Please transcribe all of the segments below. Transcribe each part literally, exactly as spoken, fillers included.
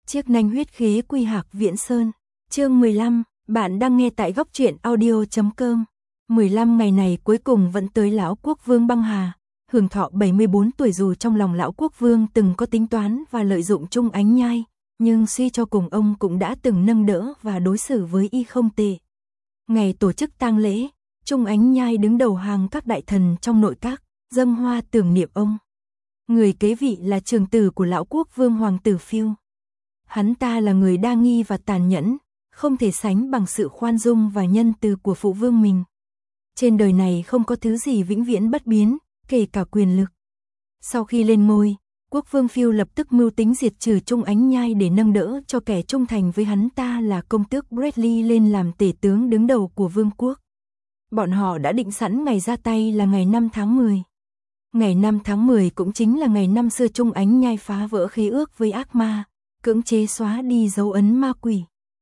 Chiếc nanh huyết khế quy hạc Viễn Sơn. Chương mười lăm, bạn đang nghe tại góc truyện audio chấm com. mười lăm ngày này cuối cùng vẫn tới lão quốc vương băng hà, hưởng thọ bảy mươi bốn tuổi. Dù trong lòng lão quốc vương từng có tính toán và lợi dụng Trung Ánh Nhai, nhưng suy cho cùng ông cũng đã từng nâng đỡ và đối xử với y không tệ. Ngày tổ chức tang lễ, Trung Ánh Nhai đứng đầu hàng các đại thần trong nội các, dâng hoa tưởng niệm ông. Người kế vị là trưởng tử của lão quốc vương Hoàng tử Phiêu. Hắn ta là người đa nghi và tàn nhẫn, không thể sánh bằng sự khoan dung và nhân từ của phụ vương mình. Trên đời này không có thứ gì vĩnh viễn bất biến, kể cả quyền lực. Sau khi lên ngôi, quốc vương Phiêu lập tức mưu tính diệt trừ Trung Ánh Nhai để nâng đỡ cho kẻ trung thành với hắn ta là công tước Bradley lên làm tể tướng đứng đầu của vương quốc. Bọn họ đã định sẵn ngày ra tay là ngày năm tháng mười. Ngày năm tháng mười cũng chính là ngày năm xưa Trung Ánh Nhai phá vỡ khí ước với ác ma, cưỡng chế xóa đi dấu ấn ma quỷ.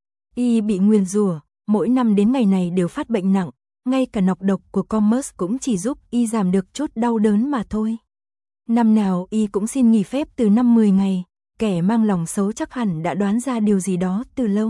Y bị nguyền rủa, mỗi năm đến ngày này đều phát bệnh nặng, ngay cả nọc độc của Commerce cũng chỉ giúp y giảm được chút đau đớn mà thôi. Năm nào y cũng xin nghỉ phép từ năm mười ngày, kẻ mang lòng xấu chắc hẳn đã đoán ra điều gì đó từ lâu.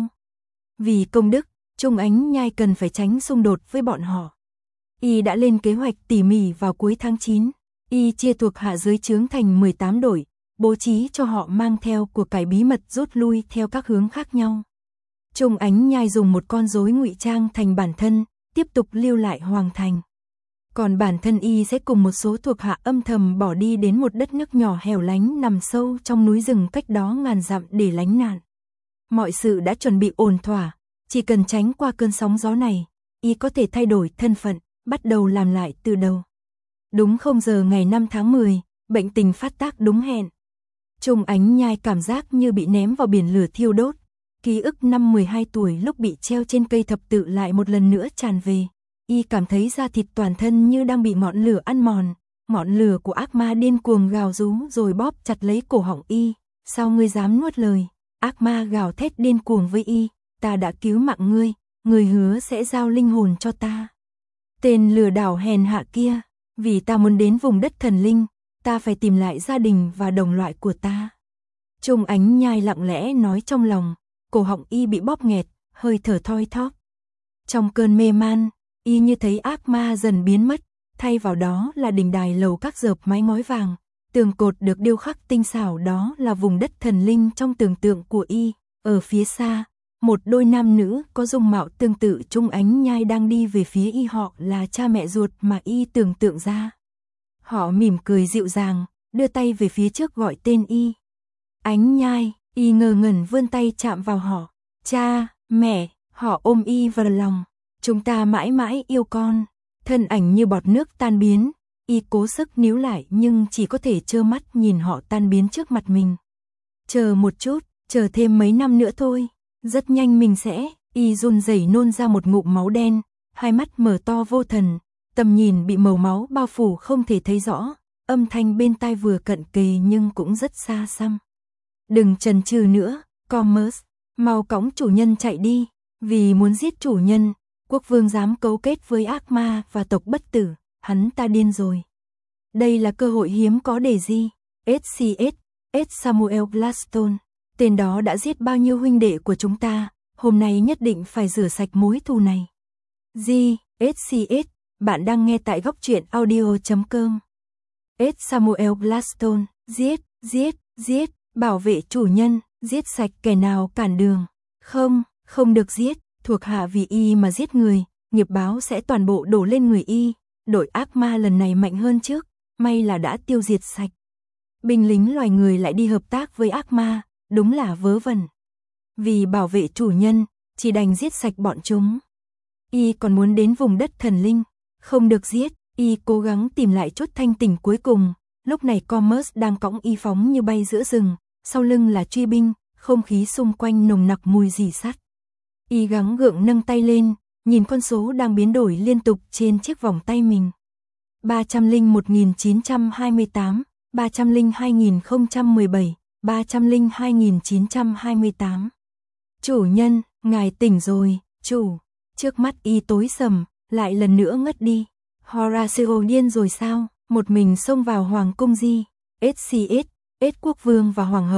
Vì công đức, Trung Ánh Nhai cần phải tránh xung đột với bọn họ. Y đã lên kế hoạch tỉ mỉ vào cuối tháng chín, y chia thuộc hạ dưới trướng thành mười tám đội, bố trí cho họ mang theo của cải bí mật rút lui theo các hướng khác nhau. Trung Ánh Nhai dùng một con rối ngụy trang thành bản thân, tiếp tục lưu lại hoàng thành. Còn bản thân y sẽ cùng một số thuộc hạ âm thầm bỏ đi đến một đất nước nhỏ hẻo lánh nằm sâu trong núi rừng cách đó ngàn dặm để lánh nạn. Mọi sự đã chuẩn bị ổn thỏa, chỉ cần tránh qua cơn sóng gió này, y có thể thay đổi thân phận, bắt đầu làm lại từ đầu. Đúng không giờ ngày năm tháng mười, bệnh tình phát tác đúng hẹn. Trung Ánh Nhai cảm giác như bị ném vào biển lửa thiêu đốt. Ký ức năm mười hai tuổi lúc bị treo trên cây thập tự lại một lần nữa tràn về. Y cảm thấy da thịt toàn thân như đang bị ngọn lửa ăn mòn. Ngọn lửa của ác ma điên cuồng gào rú rồi bóp chặt lấy cổ họng y. Sao ngươi dám nuốt lời? Ác ma gào thét điên cuồng với y. Ta đã cứu mạng ngươi, ngươi hứa sẽ giao linh hồn cho ta. Tên lừa đảo hèn hạ kia, vì ta muốn đến vùng đất thần linh, ta phải tìm lại gia đình và đồng loại của ta. Trung Ánh Nhai lặng lẽ nói trong lòng, cổ họng y bị bóp nghẹt, hơi thở thoi thóp. Trong cơn mê man, y như thấy ác ma dần biến mất, thay vào đó là đình đài lầu các rợp mái ngói vàng, tường cột được điêu khắc tinh xảo, đó là vùng đất thần linh trong tưởng tượng của y. Ở phía xa, một đôi nam nữ có dung mạo tương tự Trung Ánh Nhai đang đi về phía y, họ là cha mẹ ruột mà y tưởng tượng ra. Họ mỉm cười dịu dàng, đưa tay về phía trước gọi tên y. Ánh Nhai, y ngơ ngẩn vươn tay chạm vào họ. Cha, mẹ, họ ôm y vào lòng. Chúng ta mãi mãi yêu con. Thân ảnh như bọt nước tan biến, y cố sức níu lại nhưng chỉ có thể trơ mắt nhìn họ tan biến trước mặt mình. Chờ một chút, chờ thêm mấy năm nữa thôi. Rất nhanh mình sẽ, y run rẩy nôn ra một ngụm máu đen, hai mắt mở to vô thần, tầm nhìn bị màu máu bao phủ không thể thấy rõ, âm thanh bên tai vừa cận kề nhưng cũng rất xa xăm. Đừng chần chừ nữa, Commerce, mau cõng chủ nhân chạy đi, vì muốn giết chủ nhân, quốc vương dám cấu kết với ác ma và tộc bất tử, hắn ta điên rồi. Đây là cơ hội hiếm có để gì, ét xê ét, S. Samuel Gladstone. Tên đó đã giết bao nhiêu huynh đệ của chúng ta, hôm nay nhất định phải rửa sạch mối thù này. G. ét xê ét, bạn đang nghe tại góc truyện audio chấm com. S. Samuel Gladstone, giết, giết, giết, bảo vệ chủ nhân, giết sạch kẻ nào cản đường. Không, không được giết, thuộc hạ vì y mà giết người, nghiệp báo sẽ toàn bộ đổ lên người y. Đội ác ma lần này mạnh hơn trước, may là đã tiêu diệt sạch. Binh lính loài người lại đi hợp tác với ác ma. Đúng là vớ vẩn. Vì bảo vệ chủ nhân, chỉ đành giết sạch bọn chúng. Y còn muốn đến vùng đất thần linh, không được giết, y cố gắng tìm lại chút thanh tỉnh cuối cùng. Lúc này Commerce đang cõng y phóng như bay giữa rừng, sau lưng là truy binh, không khí xung quanh nồng nặc mùi rỉ sắt. Y gắng gượng nâng tay lên, nhìn con số đang biến đổi liên tục trên chiếc vòng tay mình. ba trăm lẻ một nghìn chín trăm hai mươi tám, ba trăm lẻ hai nghìn không trăm mười bảy. ba trăm lẻ hai nghìn chín trăm hai mươi tám. Chủ nhân, ngài tỉnh rồi, chủ. Trước mắt y tối sầm, lại lần nữa ngất đi. Horatio điên rồi sao? Một mình xông vào hoàng cung gì? ét xê ét, S quốc vương và hoàng hậu,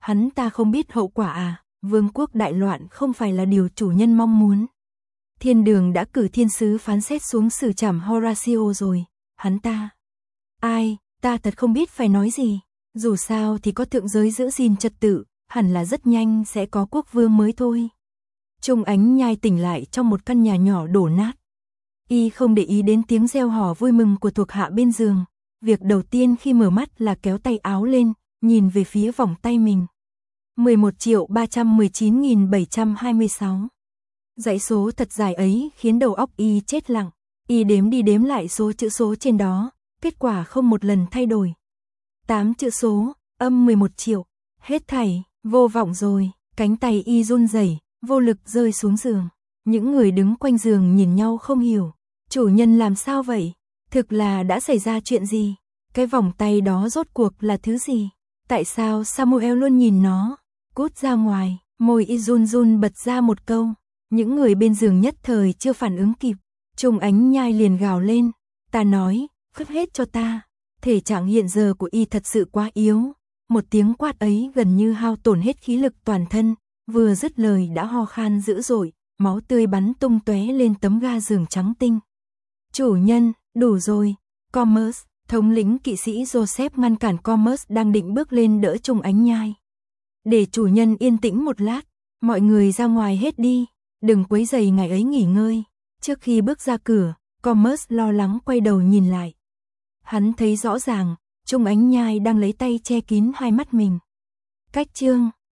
Hắn ta không biết hậu quả à, vương quốc đại loạn không phải là điều chủ nhân mong muốn. Thiên đường đã cử thiên sứ phán xét xuống xử trảm Horatio rồi, hắn ta. Ai, ta thật không biết phải nói gì, dù sao thì có thượng giới giữ gìn trật tự, hẳn là rất nhanh sẽ có quốc vương mới thôi. Trung Ánh Nhai tỉnh lại trong một căn nhà nhỏ đổ nát. Y không để ý đến tiếng reo hò vui mừng của thuộc hạ bên giường. Việc đầu tiên khi mở mắt là kéo tay áo lên, nhìn về phía vòng tay mình. mười một triệu ba trăm mười chín nghìn bảy trăm hai mươi sáu. Dãy số thật dài ấy khiến đầu óc Y chết lặng. Y đếm đi đếm lại số chữ số trên đó, kết quả không một lần thay đổi. tám chữ số, âm mười một triệu, hết thảy, vô vọng rồi, cánh tay Y run rẩy, vô lực rơi xuống giường. Những người đứng quanh giường nhìn nhau không hiểu, chủ nhân làm sao vậy? Thực là đã xảy ra chuyện gì? Cái vòng tay đó rốt cuộc là thứ gì? Tại sao Samuel luôn nhìn nó? Cút ra ngoài, môi Y run run bật ra một câu. Những người bên giường nhất thời chưa phản ứng kịp. Trung Ánh Nhai liền gào lên. Ta nói, cất hết cho ta. Thể trạng hiện giờ của Y thật sự quá yếu. Một tiếng quát ấy gần như hao tổn hết khí lực toàn thân. Vừa dứt lời đã ho khan dữ dội, máu tươi bắn tung tóe lên tấm ga giường trắng tinh. Chủ nhân, đủ rồi. Commerce, thống lĩnh kỵ sĩ Joseph ngăn cản Commerce đang định bước lên đỡ Trung Ánh Nhai. Để chủ nhân yên tĩnh một lát, mọi người ra ngoài hết đi, đừng quấy rầy ngài ấy nghỉ ngơi. Trước khi bước ra cửa, Commerce lo lắng quay đầu nhìn lại. Hắn thấy rõ ràng, Trung Ánh Nhai đang lấy tay che kín hai mắt mình. Cách chương